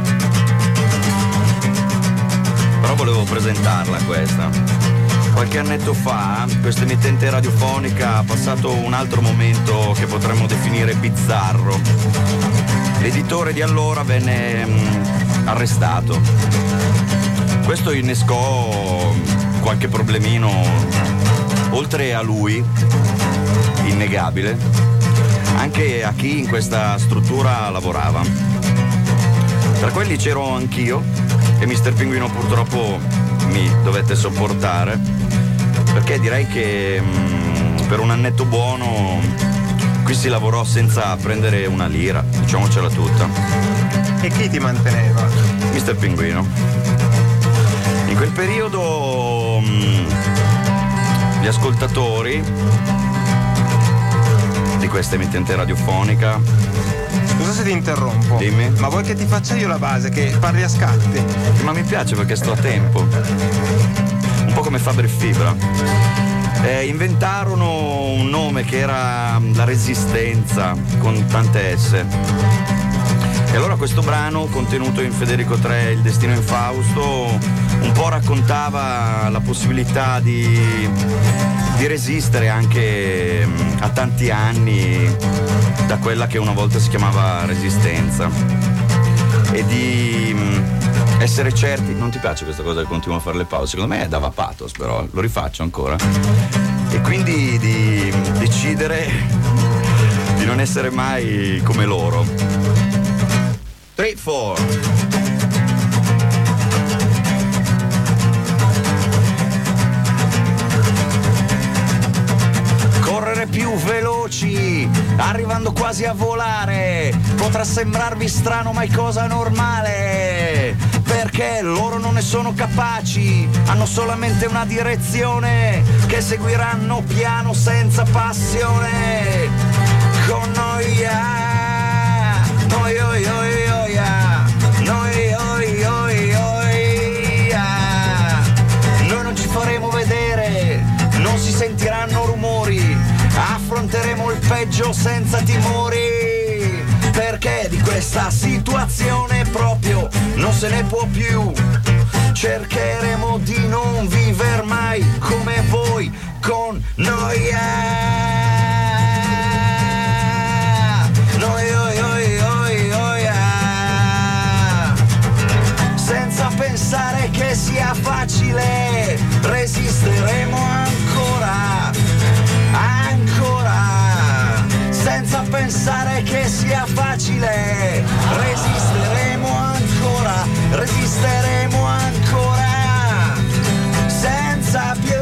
Speaker 2: Però volevo presentarla questa. Qualche annetto fa questa emittente radiofonica ha passato un altro momento che potremmo definire bizzarro. L'editore di allora venne arrestato. Questo innescò qualche problemino, oltre a lui, innegabile, anche a chi in questa struttura lavorava. Tra quelli c'ero anch'io, e Mr. Pinguino purtroppo mi dovette sopportare, perché direi che per un annetto buono qui si lavorò senza prendere una lira, diciamocela tutta.
Speaker 3: E chi ti manteneva?
Speaker 2: Mr. Pinguino. In quel periodo gli ascoltatori di questa emittente radiofonica.
Speaker 3: Scusa se ti interrompo.
Speaker 2: Dimmi.
Speaker 3: Ma vuoi che ti faccia io la base, che parli a scatti?
Speaker 2: Ma mi piace perché sto a tempo. Un po' come Fabri Fibra. Inventarono un nome che era la Resistenza, con tante S. E allora questo brano, contenuto in Federico III, Il destino infausto, un po' raccontava la possibilità di resistere anche a tanti anni da quella che una volta si chiamava Resistenza. E di essere certi. Non ti piace questa cosa che continuo a fare le pause? Secondo me dava pathos, però lo rifaccio ancora. E quindi di decidere di non essere mai come loro. 3, 4. Più veloci, arrivando quasi a volare. Potrà sembrarvi strano, ma è cosa normale, perché loro non ne sono capaci, hanno solamente una direzione che seguiranno piano senza passione. Con noi, noi, oi, oi, oi, noi, oi, oi, oi, noi non ci faremo vedere, non si sentiranno rumori. Affronteremo il peggio senza timori, perché di questa situazione proprio non se ne può più. Cercheremo di non viver mai come voi con noi. Noi, oi, oi, oi, oi, senza pensare che sia facile, resisteremo ancora, senza pensare che sia facile, resisteremo ancora, senza più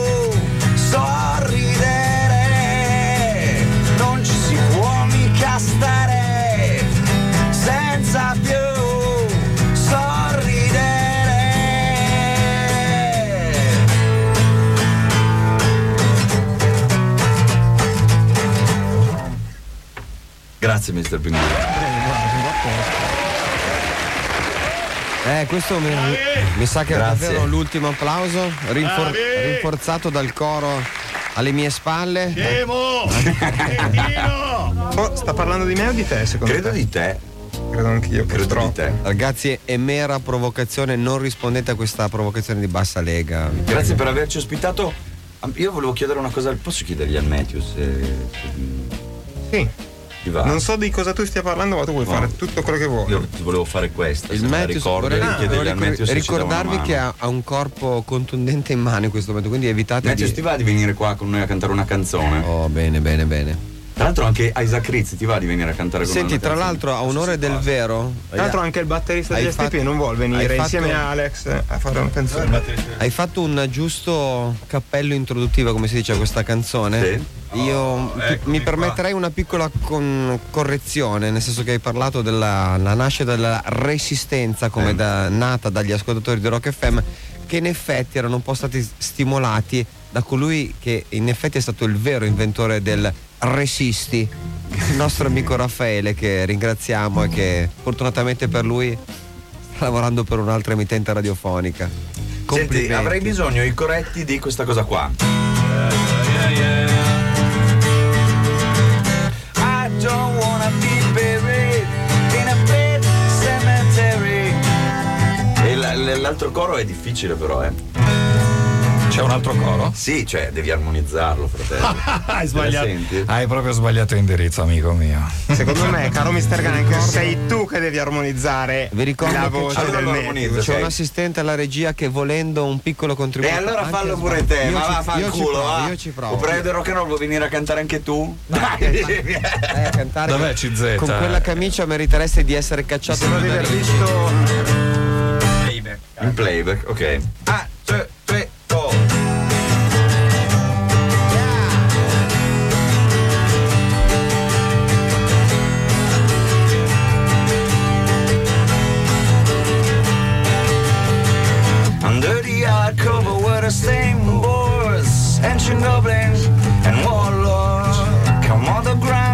Speaker 2: sorridere, non ci si può mica stare, senza più Grazie Mr. Pinguino.
Speaker 1: Questo mi sa che è davvero l'ultimo applauso, rinforzato dal coro alle mie spalle.
Speaker 3: Sta parlando di me o di te, secondo
Speaker 2: Credo
Speaker 3: te?
Speaker 2: di te.
Speaker 3: Credo anch'io.
Speaker 2: Credo di te.
Speaker 1: Ragazzi, è mera provocazione, non rispondete a questa provocazione di bassa lega.
Speaker 2: Grazie per averci ospitato. Io volevo chiedere una cosa, posso chiedergli al Matthews?
Speaker 3: Sì.
Speaker 2: Va.
Speaker 3: Non so di cosa tu stia parlando, ma tu puoi fare tutto quello che vuoi.
Speaker 2: Io volevo fare questa.
Speaker 1: Il Matthews, ricordarvi che ha un corpo contundente in mano in questo momento, quindi evitate.
Speaker 2: Matthews, ti va di venire qua con noi a cantare una canzone?
Speaker 1: Oh, bene, bene, bene.
Speaker 2: Tra l'altro anche Isaac Rizzi ti va di venire a cantare con noi?
Speaker 1: Senti, tra l'altro a onore del vero,
Speaker 3: tra l'altro anche il batterista di STP non vuole venire insieme a Alex a fare una canzone.
Speaker 1: Hai fatto un giusto cappello introduttivo, come si dice, a questa canzone?
Speaker 2: Sì.
Speaker 1: Io mi permetterei una piccola correzione, nel senso che hai parlato della nascita della Resistenza come nata dagli ascoltatori di Rock FM, che in effetti erano un po' stati stimolati da colui che in effetti è stato il vero inventore del Resisti, il nostro amico Raffaele, che ringraziamo e che fortunatamente per lui sta lavorando per un'altra emittente radiofonica.
Speaker 2: Senti, avrei bisogno i corretti di questa cosa qua. I don't wanna be buried in a pet cemetery. E l'altro coro è difficile però,
Speaker 10: C'è un altro coro?
Speaker 2: Sì, cioè devi armonizzarlo, fratello.
Speaker 10: Hai sbagliato. Hai proprio sbagliato indirizzo, amico mio.
Speaker 3: Secondo me, caro Mr. Gank, sei tu che devi armonizzare la voce del
Speaker 1: medico. C'è un assistente alla regia che, volendo un piccolo contributo.
Speaker 2: E allora fallo pure te, ma va, fa il culo, va.
Speaker 1: Io ci provo.
Speaker 2: O prende rock and roll, vuoi venire a cantare anche tu?
Speaker 1: Dai, a cantare.
Speaker 10: Dov'è CZ?
Speaker 1: Con quella camicia meriteresti di essere cacciato.
Speaker 3: Sembra di aver visto
Speaker 2: in playback, ok. 1, 2, 3, 4. Under the yard cover were the same boars, ancient goblins and warlords. Come on the ground.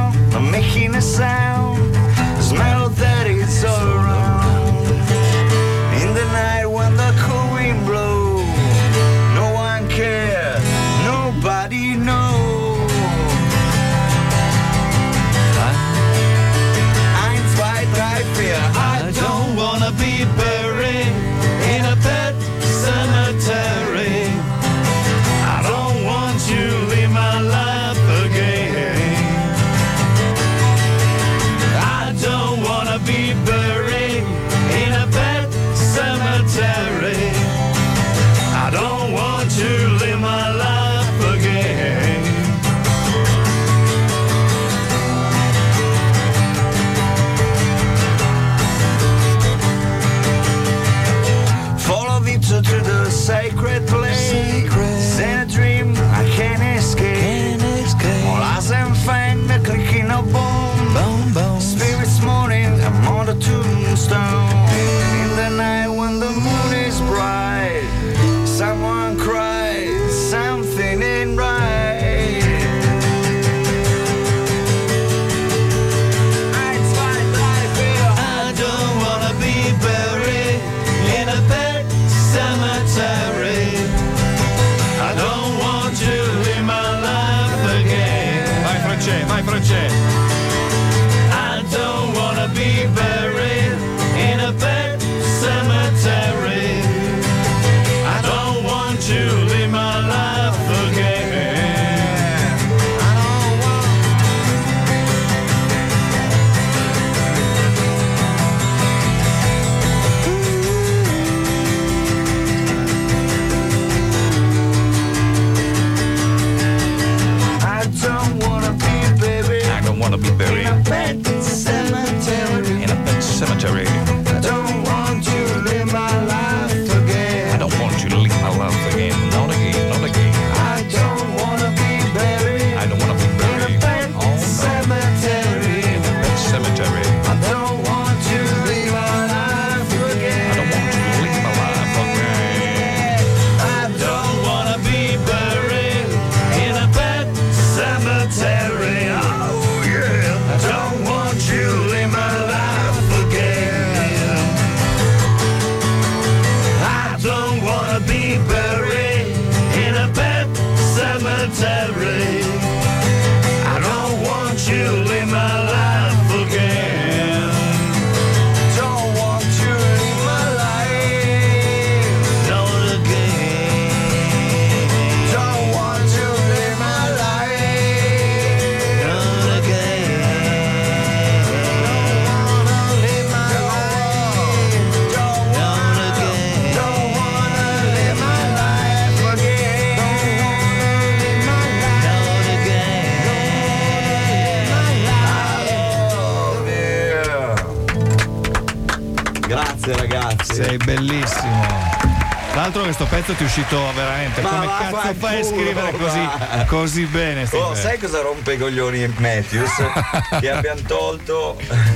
Speaker 9: be buried in a pet cemetery. I don't want to live my life again. Follow Victor to the sacred place. In a dream I can't escape. All eyes and fang, the clicking of bones. Spirits mourning, I'm on the tombstone. In the night when the moon is bright, someone cries, something ain't right. I don't wanna be buried in a pet cemetery. I don't want to live my life again.
Speaker 10: Vai Francesco, vai Francesco.
Speaker 9: I don't wanna be buried in a pet cemetery. I don't want to live my life again. I don't want. I don't wanna be buried.
Speaker 10: I don't wanna be buried
Speaker 9: in a pet cemetery.
Speaker 10: in a pet cemetery.
Speaker 9: I don't want to live my life again.
Speaker 10: I don't want to live my life again. Not again, not again.
Speaker 9: I don't wanna be buried
Speaker 10: I don't wanna be
Speaker 9: in
Speaker 10: buried
Speaker 9: a pet cemetery.
Speaker 10: in a pet cemetery.
Speaker 9: I don't want to live my life again.
Speaker 10: I don't want to live my life again.
Speaker 9: I don't wanna be buried in a pet cemetery. Oh yeah. I don't want to live my life again. I don't wanna be buried in a pet cemetery. I don't want to live my life again. Don't want to live my life. Not again. Don't want to live my life. Not again. Don't wanna live my life. Don't wanna again. Don't wanna live my life again. Don't wanna live my life. Not again.
Speaker 2: Grazie ragazzi.
Speaker 10: Sei bellissimo. Tra l'altro questo pezzo ti è uscito veramente.
Speaker 2: Ma
Speaker 10: Come
Speaker 2: va,
Speaker 10: cazzo
Speaker 2: vai
Speaker 10: fai a
Speaker 2: culo,
Speaker 10: scrivere
Speaker 2: va.
Speaker 10: così bene?
Speaker 2: Oh, sai cosa rompe i coglioni Matthews? Che abbiamo tolto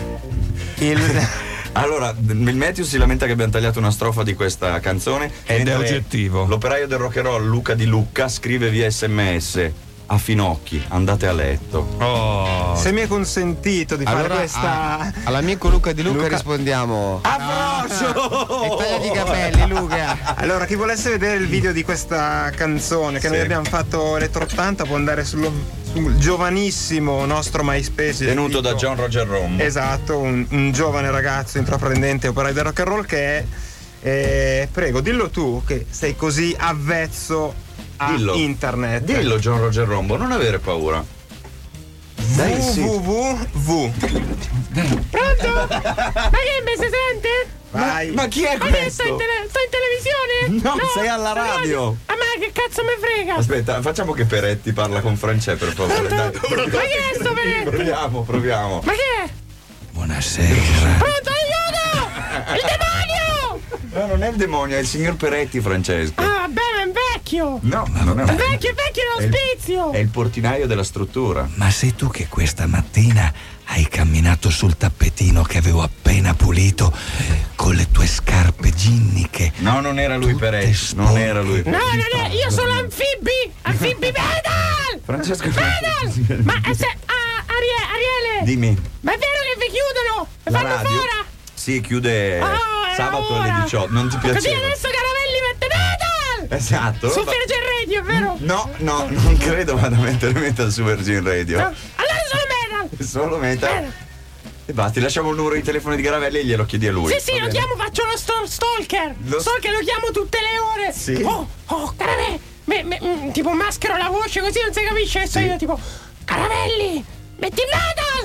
Speaker 2: Allora, il Matthews si lamenta che abbiamo tagliato una strofa di questa canzone
Speaker 10: ed è oggettivo.
Speaker 2: L'operaio del rock and roll Luca Di Lucca scrive via SMS: a finocchi, andate a letto.
Speaker 10: Oh.
Speaker 3: Se mi è consentito di fare
Speaker 1: Allora,
Speaker 3: questa.
Speaker 1: all'amico Luca Di Lucca rispondiamo:
Speaker 3: Abraccio!
Speaker 1: E taglia i capelli, Luca.
Speaker 3: Allora, chi volesse vedere il video di questa canzone che noi abbiamo fatto Eletro 80 può andare sul giovanissimo nostro MySpace
Speaker 2: Tenuto da John Roger Rombo.
Speaker 3: Esatto, un giovane ragazzo intraprendente operaio del rock and roll che è prego, dillo tu che sei così avvezzo a internet.
Speaker 2: Dillo John Roger Rombo, non avere paura. Dai, sì.
Speaker 3: www.
Speaker 11: Pronto? Ma che me si sente?
Speaker 3: Vai.
Speaker 2: Ma chi è
Speaker 11: Ma che
Speaker 2: questo?
Speaker 11: sto in televisione?
Speaker 2: No, sei alla radio.
Speaker 11: Ah, ma che cazzo me frega?
Speaker 2: Aspetta, facciamo che Peretti parla con Francesco, per favore. Dai.
Speaker 11: Ma che è sto Peretti?
Speaker 2: Proviamo.
Speaker 11: Ma che è?
Speaker 10: Buonasera.
Speaker 11: Pronto, aiuto! Il demonio!
Speaker 2: No, non è il demonio, è il signor Peretti, Francesco.
Speaker 11: Ah, beh, è un vecchio!
Speaker 2: No, non è un
Speaker 11: Vecchio è un ospizio!
Speaker 2: È il portinaio della struttura.
Speaker 9: Ma sei tu che questa mattina hai camminato sul tappetino che avevo appena pulito con le tue scarpe ginniche?
Speaker 2: No, non era lui Peretti. Non era lui.
Speaker 11: No, non è, io sono Anfibi pedal!
Speaker 2: Francesco
Speaker 11: Pedal! Ma Ariele!
Speaker 2: Dimmi.
Speaker 11: Ma è vero che vi chiudono? Vi
Speaker 2: La
Speaker 11: fanno
Speaker 2: radio?
Speaker 11: fuori?
Speaker 2: Sì, chiude sabato alle 18. Non ti
Speaker 11: Così
Speaker 2: piaceva?
Speaker 11: adesso Caravelli mette pedal!
Speaker 2: Esatto.
Speaker 11: Su Virgin Radio, è vero?
Speaker 2: No, non credo vada a mettere metal su Virgin Radio.
Speaker 11: No. Allora sono metal!
Speaker 2: Solo metal. E basta, ti lasciamo il numero di telefono di Caravelli e glielo chiedi a lui.
Speaker 11: Sì, lo chiamo, faccio lo stalker! Stalker lo chiamo tutte le ore!
Speaker 2: Sì.
Speaker 11: Oh, Caravelli! Tipo maschero la voce così non si capisce che sono io tipo Caravelli! Metti il metal!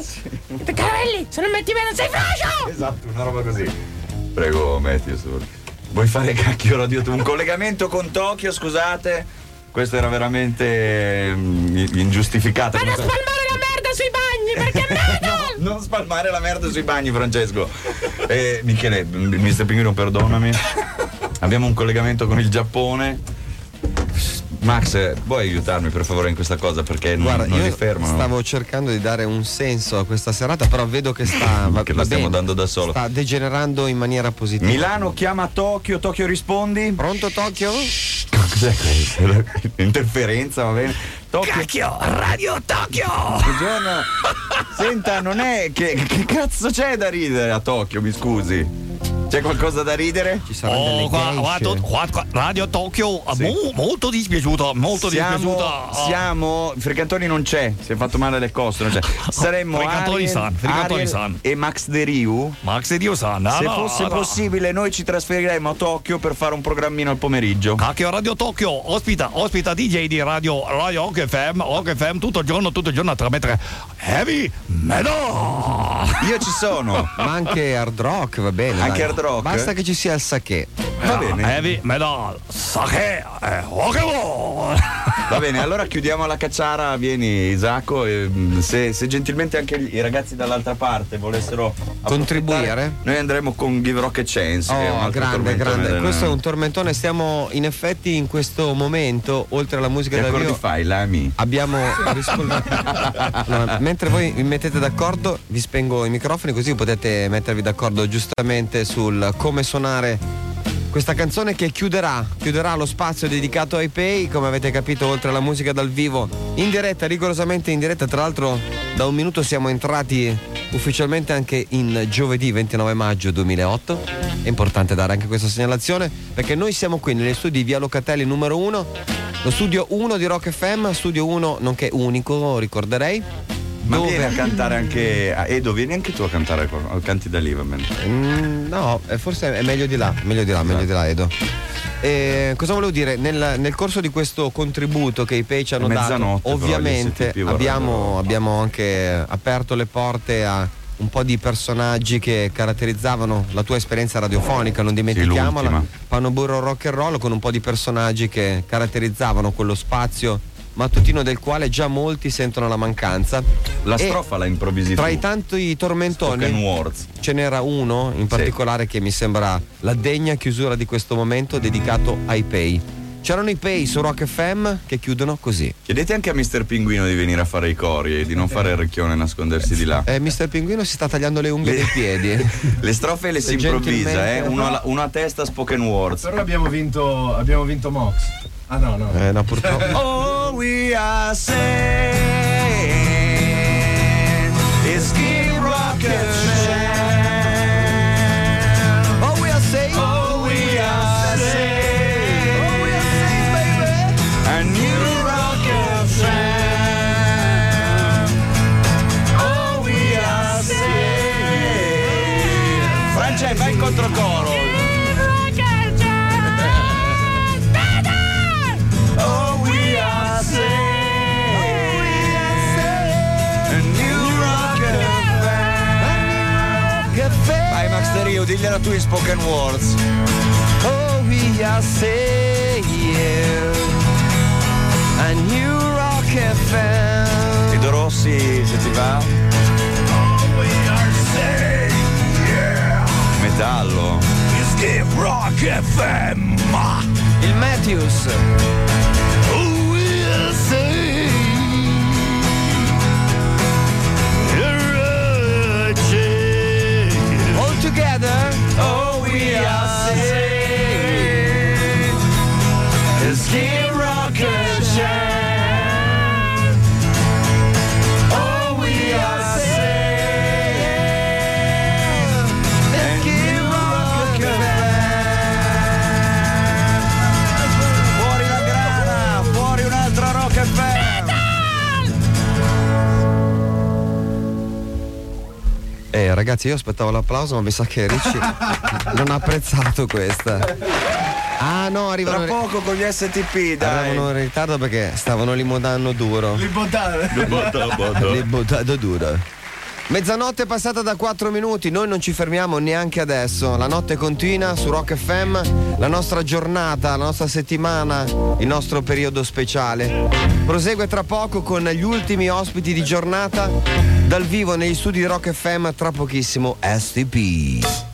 Speaker 11: Caramelli, se non metti bene sei frascio!
Speaker 2: Esatto, una roba così. Prego, metti. Vuoi fare cacchio radio tu? Un collegamento con Tokyo, scusate. Questo era veramente ingiustificato.
Speaker 11: Ma non spalmare la merda sui bagni, perché merda!
Speaker 2: No, non spalmare la merda sui bagni, Francesco. Michele, Mr. Pinguino, perdonami. Abbiamo un collegamento con il Giappone. Max, vuoi aiutarmi per favore in questa cosa? Perché
Speaker 1: guarda,
Speaker 2: non
Speaker 1: io
Speaker 2: li fermano.
Speaker 1: Stavo cercando di dare un senso a questa serata, però vedo che
Speaker 2: che lo stiamo dando da solo.
Speaker 1: Sta degenerando in maniera positiva.
Speaker 2: Milano chiama Tokyo, Tokyo rispondi.
Speaker 1: Pronto Tokyo?
Speaker 2: Cos'è questo? Interferenza, va bene. Tokyo.
Speaker 11: Cacchio, Radio Tokyo!
Speaker 2: Buongiorno. Senta, non è che cazzo c'è da ridere a Tokyo, mi scusi? C'è qualcosa da ridere?
Speaker 1: Ci saranno
Speaker 10: Radio Tokyo, molto dispiaciuta,
Speaker 2: siamo Fricantoni non c'è, si è fatto male le costole, non c'è. Saremmo Ariel e Max De Riu. Se fosse possibile noi ci trasferiremo a Tokyo per fare un programmino al pomeriggio.
Speaker 10: Cacchio, Radio Tokyo ospita DJ di Radio Rock FM tutto il giorno a trasmettere heavy metal.
Speaker 2: Io ci sono.
Speaker 1: Ma anche hard rock, va bene.
Speaker 2: Anche hard rock.
Speaker 1: Basta che ci sia il sake.
Speaker 2: Va bene.
Speaker 10: Heavy metal, sake, rock and roll.
Speaker 2: Va bene, allora chiudiamo la cacciara, vieni Isacco, e se gentilmente anche i ragazzi dall'altra parte volessero
Speaker 1: contribuire,
Speaker 2: noi andremo con Give Rock a Chance.
Speaker 1: Grande. Questo è un tormentone, stiamo in effetti in questo momento, oltre alla musica
Speaker 2: che
Speaker 1: dal
Speaker 2: accordi
Speaker 1: vivo,
Speaker 2: fai, Lami?
Speaker 1: abbiamo allora, mentre voi vi mettete d'accordo, vi spengo i microfoni così potete mettervi d'accordo giustamente sul come suonare questa canzone che chiuderà lo spazio dedicato ai Pay. Come avete capito, oltre alla musica dal vivo, in diretta, rigorosamente in diretta. Tra l'altro da un minuto siamo entrati ufficialmente anche in giovedì 29 maggio 2008. È importante dare anche questa segnalazione perché noi siamo qui negli studi Via Locatelli numero 1, lo studio 1 di Rock FM, studio 1 nonché unico, ricorderei.
Speaker 2: Ma vieni a cantare anche Edo, vieni anche tu a cantare, canti da lì, va bene?
Speaker 1: No, forse è meglio di là Edo. Cosa volevo dire? Nel corso di questo contributo che i Pay ci hanno dato, ovviamente abbiamo anche aperto le porte a un po' di personaggi che caratterizzavano la tua esperienza radiofonica, non dimentichiamola.
Speaker 2: Sì,
Speaker 1: Panno Burro Rock and Roll, con un po' di personaggi che caratterizzavano quello spazio mattutino del quale già molti sentono la mancanza.
Speaker 2: La strofa la improvvisi
Speaker 1: tra
Speaker 2: tu.
Speaker 1: i tanti tormentoni ce n'era uno in particolare che mi sembra la degna chiusura di questo momento dedicato ai Pay. C'erano i Pay su Rock FM che chiudono così.
Speaker 2: Chiedete anche a Mr. Pinguino di venire a fare i cori e di non fare il recchione e nascondersi di là.
Speaker 1: Mr. Pinguino si sta tagliando le unghie dei piedi.
Speaker 2: Le strofe le si improvvisa, uno a testa spoken words.
Speaker 5: Però abbiamo vinto Mox. Ah no.
Speaker 1: No, purtroppo.
Speaker 9: All we are saying is give rock a chance.
Speaker 1: All we are saying.
Speaker 9: All we are saying.
Speaker 1: All we are saying, baby.
Speaker 9: A new rock a chance. All we are saying.
Speaker 2: Francesco, vai in controcoro. Vai Max De Rio, digliela tu in spoken words.
Speaker 1: Oh, we are saying a new Rock FM.
Speaker 2: Edo Rossi, se ti va.
Speaker 9: Oh, we are saying, yeah.
Speaker 2: Metallo.
Speaker 9: Is give rock FM.
Speaker 1: Il Matthews.
Speaker 9: Oh, we are saying.
Speaker 1: Together,
Speaker 9: oh, we are saying is give rock a chance. Oh, we are saying is give rock a chance.
Speaker 2: Fuori la grana, fuori un'altra Rock FM.
Speaker 1: Ragazzi, io aspettavo l'applauso, ma mi sa che Ricci non ha apprezzato questa. Ah no, arrivano
Speaker 2: tra poco con gli STP, dai.
Speaker 1: Arrivano in ritardo perché stavano limodando duro.
Speaker 5: Libodando
Speaker 1: duro. Mezzanotte passata da 4 minuti, noi non ci fermiamo neanche adesso. La notte continua su Rock FM, la nostra giornata, la nostra settimana, il nostro periodo speciale. Prosegue tra poco con gli ultimi ospiti di giornata dal vivo negli studi di Rock FM, tra pochissimo STP.